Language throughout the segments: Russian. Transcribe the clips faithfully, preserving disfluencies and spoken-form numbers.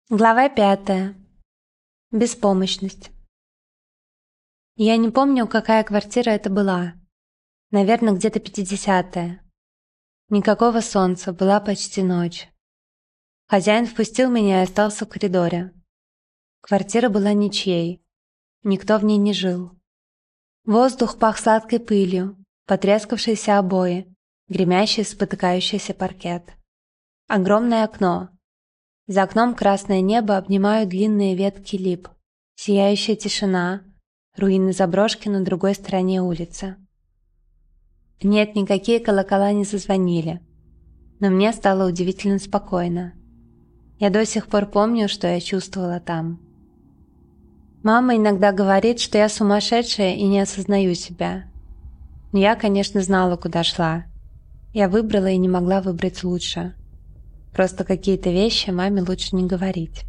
Глава пятая. Беспомощность. Я не помню, какая квартира это была. Наверное, где-то пятидесятая. Никакого солнца, была почти ночь. Хозяин впустил меня и остался в коридоре. Квартира была ничьей. Никто в ней не жил. Воздух пах сладкой пылью, потрескавшиеся обои, гремящий спотыкающийся паркет. Огромное окно. За окном красное небо обнимают длинные ветки лип, сияющая тишина, руины заброшки на другой стороне улицы. Нет, никакие колокола не зазвонили, но мне стало удивительно спокойно. Я до сих пор помню, что я чувствовала там. Мама иногда говорит, что я сумасшедшая и не осознаю себя. Но я, конечно, знала, куда шла. Я выбрала и не могла выбрать лучше. Просто какие-то вещи маме лучше не говорить.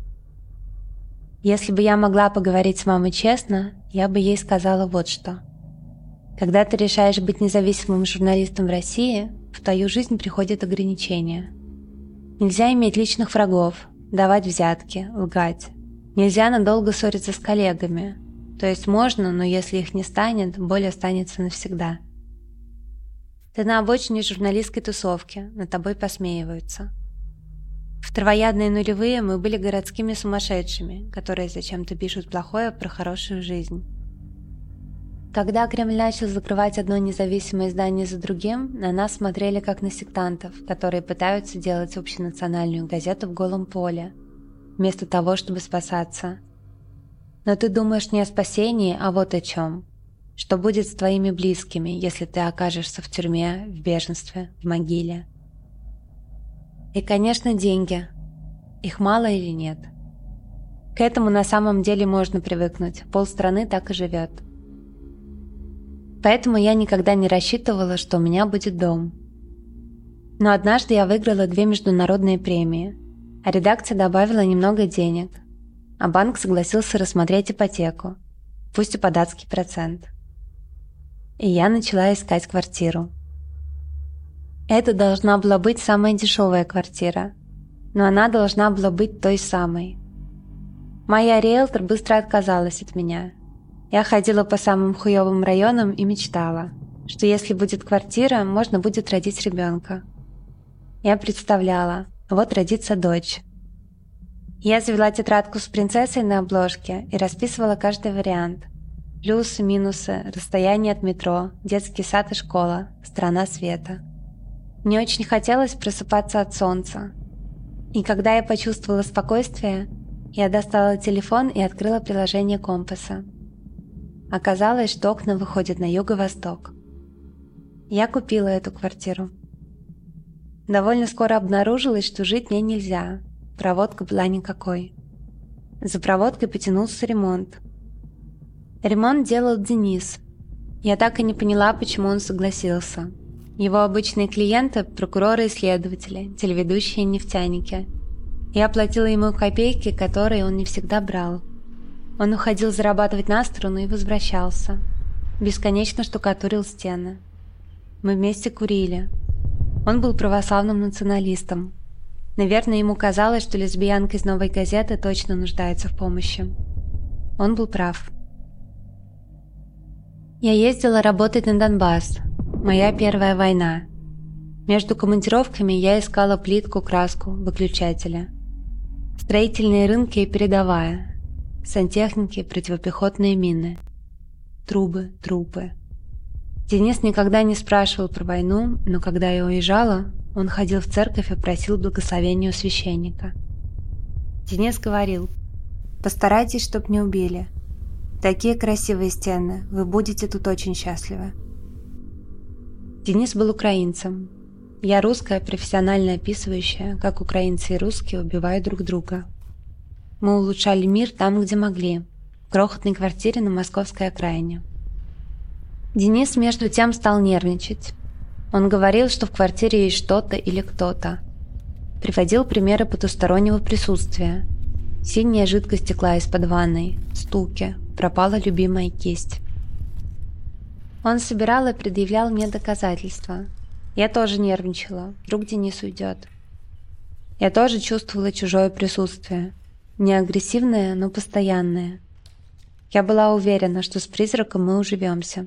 Если бы я могла поговорить с мамой честно, я бы ей сказала вот что. Когда ты решаешь быть независимым журналистом в России, в твою жизнь приходят ограничения. Нельзя иметь личных врагов, давать взятки, лгать. Нельзя надолго ссориться с коллегами. То есть можно, но если их не станет, боль останется навсегда. Ты на обочине журналистской тусовки, над тобой посмеиваются. В травоядные нулевые мы были городскими сумасшедшими, которые зачем-то пишут плохое про хорошую жизнь. Когда Кремль начал закрывать одно независимое издание за другим, на нас смотрели как на сектантов, которые пытаются делать общенациональную газету в голом поле, вместо того, чтобы спасаться. Но ты думаешь не о спасении, а вот о чем. Что будет с твоими близкими, если ты окажешься в тюрьме, в беженстве, в могиле? И, конечно, деньги. Их мало или нет? К этому на самом деле можно привыкнуть, полстраны так и живет. Поэтому я никогда не рассчитывала, что у меня будет дом. Но однажды я выиграла две международные премии, а редакция добавила немного денег, а банк согласился рассмотреть ипотеку, пусть и под адский процент. И я начала искать квартиру. Это должна была быть самая дешевая квартира, но она должна была быть той самой. Моя риэлтор быстро отказалась от меня. Я ходила по самым хуёвым районам и мечтала, что если будет квартира, можно будет родить ребенка. Я представляла, вот родится дочь. Я завела тетрадку с принцессой на обложке и расписывала каждый вариант. Плюсы, минусы, расстояние от метро, детский сад и школа, страна света. Мне очень хотелось просыпаться от солнца. И когда я почувствовала спокойствие, я достала телефон и открыла приложение компаса. Оказалось, что окна выходят на юго-восток. Я купила эту квартиру. Довольно скоро обнаружилось, что жить мне нельзя. Проводка была никакой. За проводкой потянулся ремонт. Ремонт делал Денис. Я так и не поняла, почему он согласился. Его обычные клиенты – прокуроры и следователи, телеведущие и нефтяники. Я платила ему копейки, которые он не всегда брал. Он уходил зарабатывать на сторону и возвращался. Бесконечно штукатурил стены. Мы вместе курили. Он был православным националистом. Наверное, ему казалось, что лесбиянка из «Новой газеты» точно нуждается в помощи. Он был прав. Я ездила работать на Донбасс. Моя первая война. Между командировками я искала плитку, краску, выключатели. Строительные рынки и передовая. Сантехники, противопехотные мины. Трубы, трупы. Денис никогда не спрашивал про войну, но когда я уезжала, он ходил в церковь и просил благословения у священника. Денис говорил: «Постарайтесь, чтоб не убили. Такие красивые стены, вы будете тут очень счастливы». Денис был украинцем. Я русская, профессионально описывающая, как украинцы и русские убивают друг друга. Мы улучшали мир там, где могли, в крохотной квартире на московской окраине. Денис между тем стал нервничать. Он говорил, что в квартире есть что-то или кто-то. Приводил примеры потустороннего присутствия. Синяя жидкость текла из-под ванной, стуки, пропала любимая кисть. Он собирал и предъявлял мне доказательства. Я тоже нервничала, вдруг Денис уйдет. Я тоже чувствовала чужое присутствие. Не агрессивное, но постоянное. Я была уверена, что с призраком мы уживемся.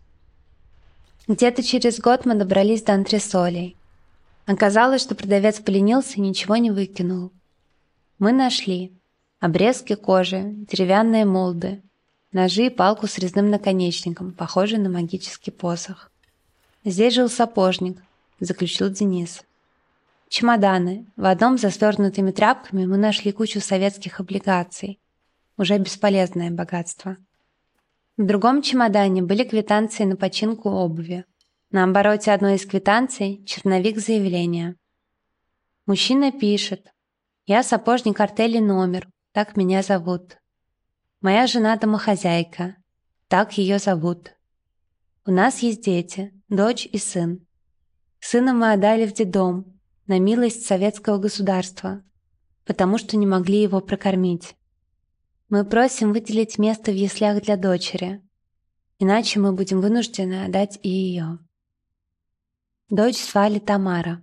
Где-то через год мы добрались до антресолей. Оказалось, что продавец поленился и ничего не выкинул. Мы нашли обрезки кожи, деревянные молды, ножи и палку с резным наконечником, похожий на магический посох. Здесь жил сапожник, заключил Денис. Чемоданы. В одном за свернутыми тряпками мы нашли кучу советских облигаций. Уже бесполезное богатство. В другом чемодане были квитанции на починку обуви. На обороте одной из квитанций черновик заявления. Мужчина пишет: «Я сапожник артели номер, так меня зовут. Моя жена домохозяйка, так ее зовут. У нас есть дети, дочь и сын. Сына мы отдали в детдом на милость советского государства, потому что не могли его прокормить. Мы просим выделить место в яслях для дочери, иначе мы будем вынуждены отдать и ее». Дочь звали Тамара.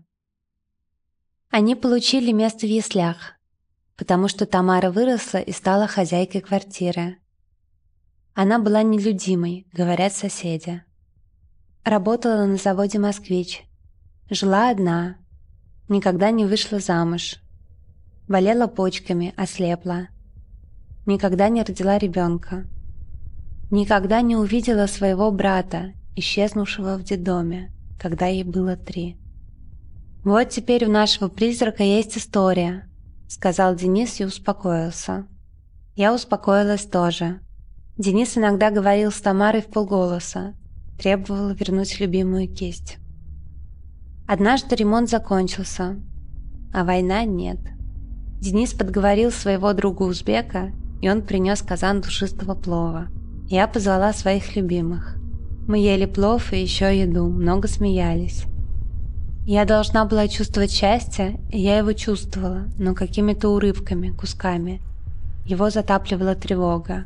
Они получили место в яслях, потому что Тамара выросла и стала хозяйкой квартиры. Она была нелюдимой, говорят соседи. Работала на заводе «Москвич». Жила одна, никогда не вышла замуж. Болела почками, ослепла. Никогда не родила ребенка. Никогда не увидела своего брата, исчезнувшего в детдоме, когда ей было три. «Вот теперь у нашего призрака есть история», — сказал Денис и успокоился. Я успокоилась тоже. Денис иногда говорил с Тамарой вполголоса, требовал вернуть любимую кисть. Однажды ремонт закончился, а война нет. Денис подговорил своего друга-узбека, и он принес казан душистого плова. Я позвала своих любимых. Мы ели плов и еще еду, много смеялись. Я должна была чувствовать счастье, и я его чувствовала, но какими-то урывками, кусками. Его затапливала тревога.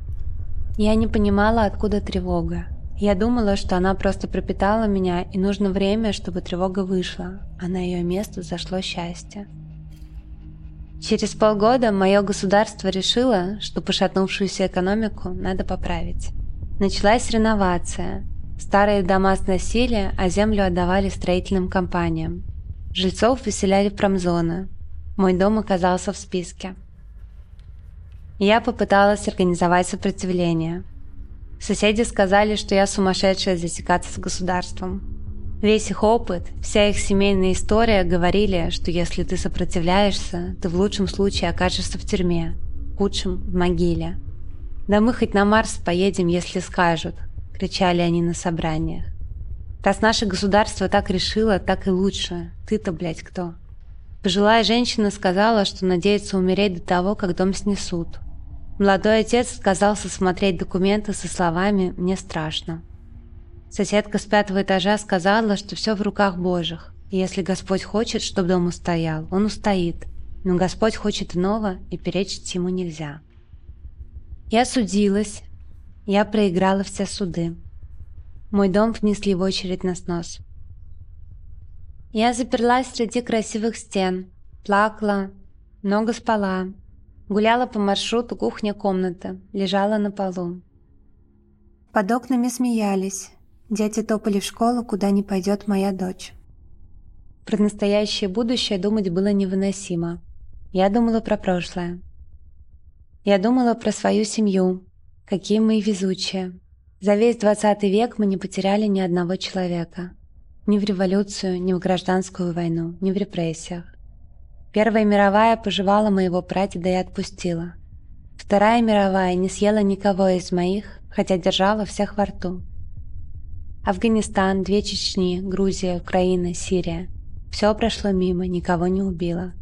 Я не понимала, откуда тревога. Я думала, что она просто пропитала меня, и нужно время, чтобы тревога вышла, а на ее место зашло счастье. Через полгода мое государство решило, что пошатнувшуюся экономику надо поправить. Началась реновация. Старые дома сносили, а землю отдавали строительным компаниям. Жильцов выселяли в промзоны. Мой дом оказался в списке. Я попыталась организовать сопротивление. Соседи сказали, что я сумасшедшая засекаться с государством. Весь их опыт, вся их семейная история говорили, что если ты сопротивляешься, ты в лучшем случае окажешься в тюрьме, в худшем – в могиле. «Да мы хоть на Марс поедем, если скажут», – кричали они на собраниях. «Раз наше государство так решило, так и лучше. Ты-то, блядь, кто?» Пожилая женщина сказала, что надеется умереть до того, как дом снесут. Молодой отец отказался смотреть документы со словами «мне страшно». Соседка с пятого этажа сказала, что все в руках Божьих, и если Господь хочет, чтобы дом устоял, он устоит, но Господь хочет иного, и перечить ему нельзя. Я судилась, я проиграла все суды. Мой дом внесли в очередь на снос. Я заперлась среди красивых стен, плакала, много спала, гуляла по маршруту кухня-комната, лежала на полу. Под окнами смеялись. Дети топали в школу, куда не пойдет моя дочь. Про настоящее будущее думать было невыносимо. Я думала про прошлое. Я думала про свою семью, какие мы везучие. За весь двадцатый век мы не потеряли ни одного человека. Ни в революцию, ни в гражданскую войну, ни в репрессиях. Первая мировая пожевала моего прадеда и отпустила. Вторая мировая не съела никого из моих, хотя держала всех во рту. Афганистан, две Чечни, Грузия, Украина, Сирия. Все прошло мимо, никого не убило.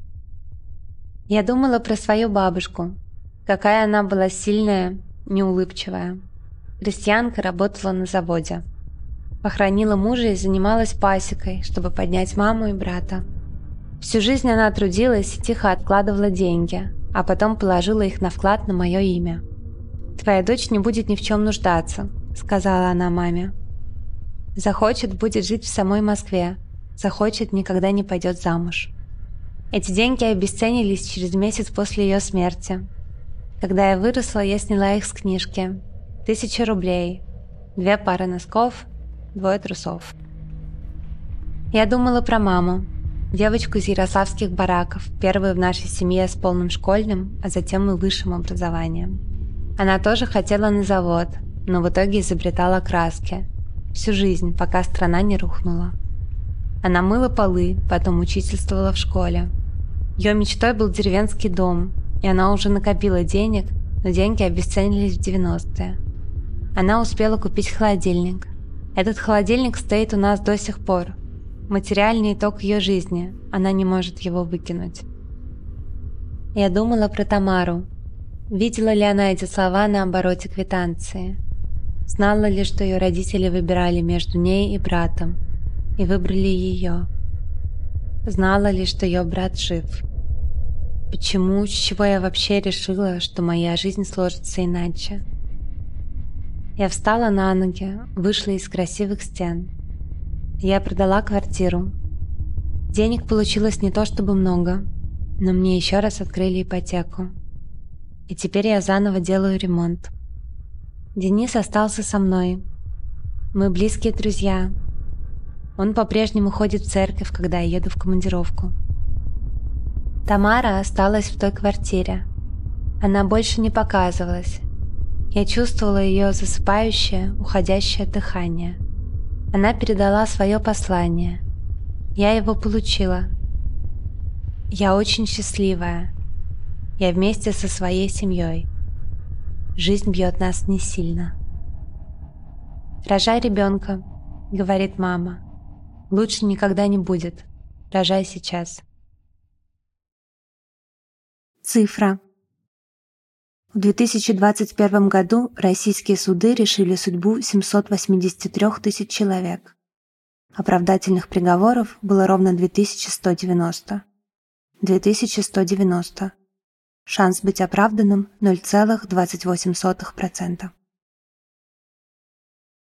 Я думала про свою бабушку. Какая она была сильная, неулыбчивая. Крестьянка, работала на заводе. Похоронила мужа и занималась пасекой, чтобы поднять маму и брата. Всю жизнь она трудилась и тихо откладывала деньги, а потом положила их на вклад на мое имя. «Твоя дочь не будет ни в чем нуждаться», — сказала она маме. «Захочет, будет жить в самой Москве. Захочет, никогда не пойдет замуж». Эти деньги обесценились через месяц после ее смерти. Когда я выросла, я сняла их с книжки. Тысяча рублей, две пары носков, двое трусов. Я думала про маму, девочку из ярославских бараков, первую в нашей семье с полным школьным, а затем и высшим образованием. Она тоже хотела на завод, но в итоге изобретала краски. Всю жизнь, пока страна не рухнула. Она мыла полы, потом учительствовала в школе. Ее мечтой был деревенский дом, и она уже накопила денег, но деньги обесценились в девяностые. Она успела купить холодильник. Этот холодильник стоит у нас до сих пор. Материальный итог ее жизни, она не может его выкинуть. Я думала про Тамару. Видела ли она эти слова на обороте квитанции? Знала ли, что ее родители выбирали между ней и братом, и выбрали ее? Знала ли, что ее брат жив? Почему, с чего я вообще решила, что моя жизнь сложится иначе? Я встала на ноги, вышла из красивых стен. Я продала квартиру. Денег получилось не то чтобы много, но мне еще раз открыли ипотеку. И теперь я заново делаю ремонт. Денис остался со мной. Мы близкие друзья. Он по-прежнему ходит в церковь, когда я еду в командировку. Тамара осталась в той квартире. Она больше не показывалась. Я чувствовала ее засыпающее, уходящее дыхание. Она передала свое послание. Я его получила. Я очень счастливая. Я вместе со своей семьей. Жизнь бьет нас не сильно. «Рожай ребенка», — говорит мама. «Лучше никогда не будет. Рожай сейчас». Цифра. В две тысячи двадцать первом году российские суды решили судьбу семьсот восьмидесяти трёх тысяч человек. Оправдательных приговоров было ровно две тысячи сто девяносто. две тысячи сто девяносто. Шанс быть оправданным – ноль целых двадцать восемь сотых процента.